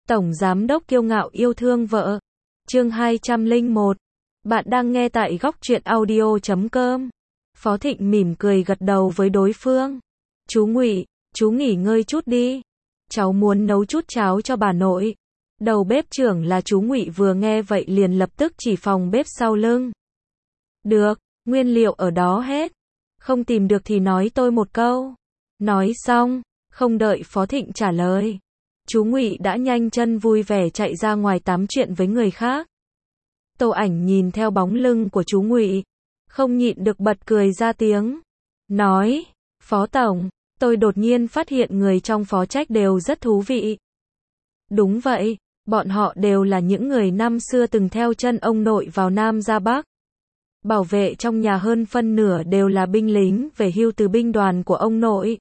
Tổng giám đốc kiêu ngạo yêu thương vợ. Chương 201. Bạn đang nghe tại góc truyện audio.com. Phó Thịnh mỉm cười gật đầu với đối phương. Chú Ngụy, chú nghỉ ngơi chút đi. Cháu muốn nấu chút cháo cho bà nội. Đầu bếp trưởng là chú Ngụy vừa nghe vậy liền lập tức chỉ phòng bếp sau lưng. Được, nguyên liệu ở đó hết. Không tìm được thì nói tôi một câu. Nói xong, không đợi Phó Thịnh trả lời, chú Ngụy đã nhanh chân vui vẻ chạy ra ngoài tám chuyện với người khác. Tô Ảnh nhìn theo bóng lưng của chú Ngụy, không nhịn được bật cười ra tiếng. Nói, Phó Tổng, tôi đột nhiên phát hiện người trong phó trách đều rất thú vị. Đúng vậy, bọn họ đều là những người năm xưa từng theo chân ông nội vào Nam ra Bắc. Bảo vệ trong nhà hơn phân nửa đều là binh lính về hưu từ binh đoàn của ông nội.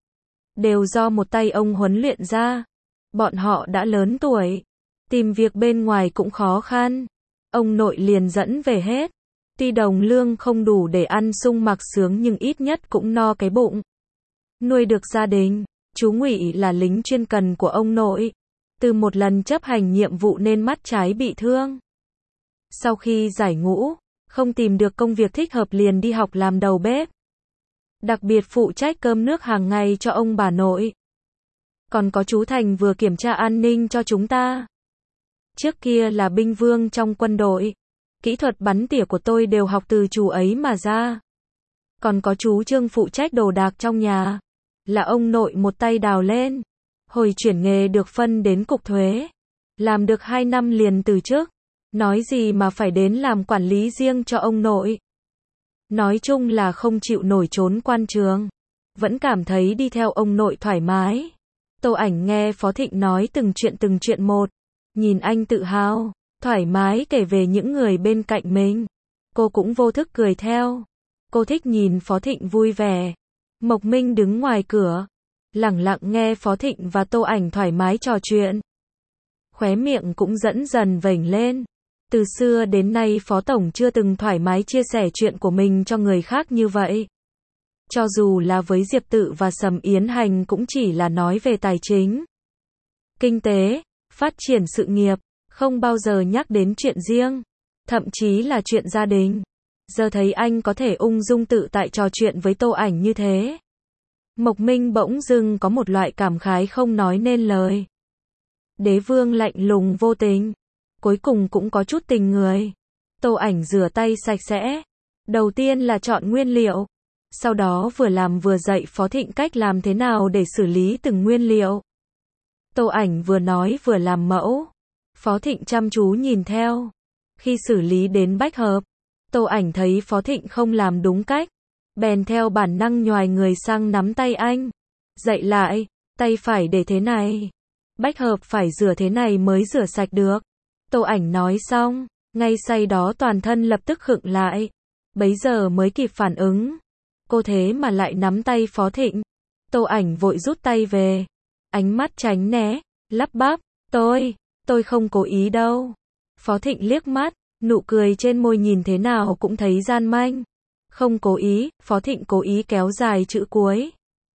Đều do một tay ông huấn luyện ra. Bọn họ đã lớn tuổi, tìm việc bên ngoài cũng khó khăn. Ông nội liền dẫn về hết. Tuy đồng lương không đủ để ăn sung mặc sướng nhưng ít nhất cũng no cái bụng. Nuôi được gia đình. Chú Ngụy là lính chuyên cần của ông nội. Từ một lần chấp hành nhiệm vụ nên mắt trái bị thương. Sau khi giải ngũ, không tìm được công việc thích hợp liền đi học làm đầu bếp. Đặc biệt phụ trách cơm nước hàng ngày cho ông bà nội. Còn có chú Thành vừa kiểm tra an ninh cho chúng ta. Trước kia là binh vương trong quân đội. Kỹ thuật bắn tỉa của tôi đều học từ chú ấy mà ra. Còn có chú Trương phụ trách đồ đạc trong nhà. Là ông nội một tay đào lên. Hồi chuyển nghề được phân đến cục thuế. Làm được 2 năm liền từ chức. Nói gì mà phải đến làm quản lý riêng cho ông nội. Nói chung là không chịu nổi trốn quan trường. Vẫn cảm thấy đi theo ông nội thoải mái. Tô Ảnh nghe Phó Thịnh nói từng chuyện một. Nhìn anh tự hào, thoải mái kể về những người bên cạnh mình. Cô cũng vô thức cười theo. Cô thích nhìn Phó Thịnh vui vẻ. Mộc Minh đứng ngoài cửa, lẳng lặng nghe Phó Thịnh và Tô Ảnh thoải mái trò chuyện. Khóe miệng cũng dần dần vểnh lên. Từ xưa đến nay Phó Tổng chưa từng thoải mái chia sẻ chuyện của mình cho người khác như vậy. Cho dù là với Diệp Tự và Sầm Yến Hành cũng chỉ là nói về tài chính, kinh tế, phát triển sự nghiệp, không bao giờ nhắc đến chuyện riêng, thậm chí là chuyện gia đình. Giờ thấy anh có thể ung dung tự tại trò chuyện với Tô Ảnh như thế. Mộc Minh bỗng dưng có một loại cảm khái không nói nên lời. Đế vương lạnh lùng vô tình, cuối cùng cũng có chút tình người. Tô Ảnh rửa tay sạch sẽ. Đầu tiên là chọn nguyên liệu. Sau đó vừa làm vừa dạy Phó Thịnh cách làm thế nào để xử lý từng nguyên liệu. Tô Ảnh vừa nói vừa làm mẫu. Phó Thịnh chăm chú nhìn theo. Khi xử lý đến bách hợp, Tô Ảnh thấy Phó Thịnh không làm đúng cách. Bèn theo bản năng nhoài người sang nắm tay anh. Dạy lại, tay phải để thế này. Bách hợp phải rửa thế này mới rửa sạch được. Tô Ảnh nói xong, ngay say đó toàn thân lập tức khựng lại. Bấy giờ mới kịp phản ứng. Cô thế mà lại nắm tay Phó Thịnh. Tô Ảnh vội rút tay về. Ánh mắt tránh né, lắp bắp. Tôi không cố ý đâu. Phó Thịnh liếc mắt, nụ cười trên môi nhìn thế nào cũng thấy gian manh. Không cố ý, Phó Thịnh cố ý kéo dài chữ cuối.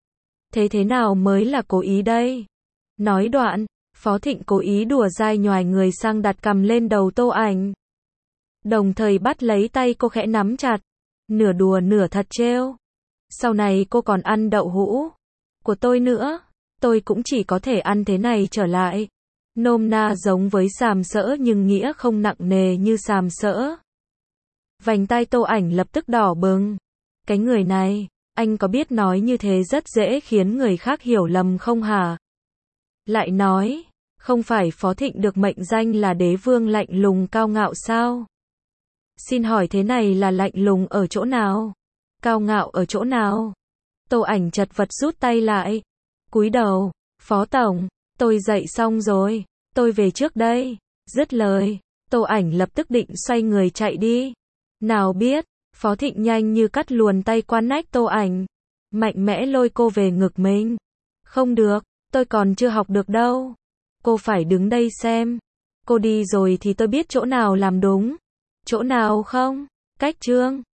Thế nào mới là cố ý đây? Nói đoạn, Phó Thịnh cố ý đùa dai nhoài người sang đặt cằm lên đầu Tô Ảnh. Đồng thời bắt lấy tay cô khẽ nắm chặt. Nửa đùa nửa thật trêu. Sau này cô còn ăn đậu hũ của tôi nữa. Tôi cũng chỉ có thể ăn thế này trở lại. Nôm na giống với sàm sỡ nhưng nghĩa không nặng nề như sàm sỡ. Vành tai Tô Ảnh lập tức đỏ bừng. Cái người này, anh có biết nói như thế rất dễ khiến người khác hiểu lầm không hả? Lại nói, không phải Phó Thịnh được mệnh danh là đế vương lạnh lùng cao ngạo sao? Xin hỏi thế này là lạnh lùng ở chỗ nào? Cao ngạo ở chỗ nào? Tô Ảnh chật vật rút tay lại. Cúi đầu, Phó Tổng, tôi dạy xong rồi, tôi về trước đây. Dứt lời, Tô Ảnh lập tức định xoay người chạy đi. Nào biết, Phó Thịnh nhanh như cắt luồn tay qua nách Tô Ảnh. Mạnh mẽ lôi cô về ngực mình. Không được, tôi còn chưa học được đâu. Cô phải đứng đây xem. Cô đi rồi thì tôi biết chỗ nào làm đúng. Chỗ nào không? Cách chương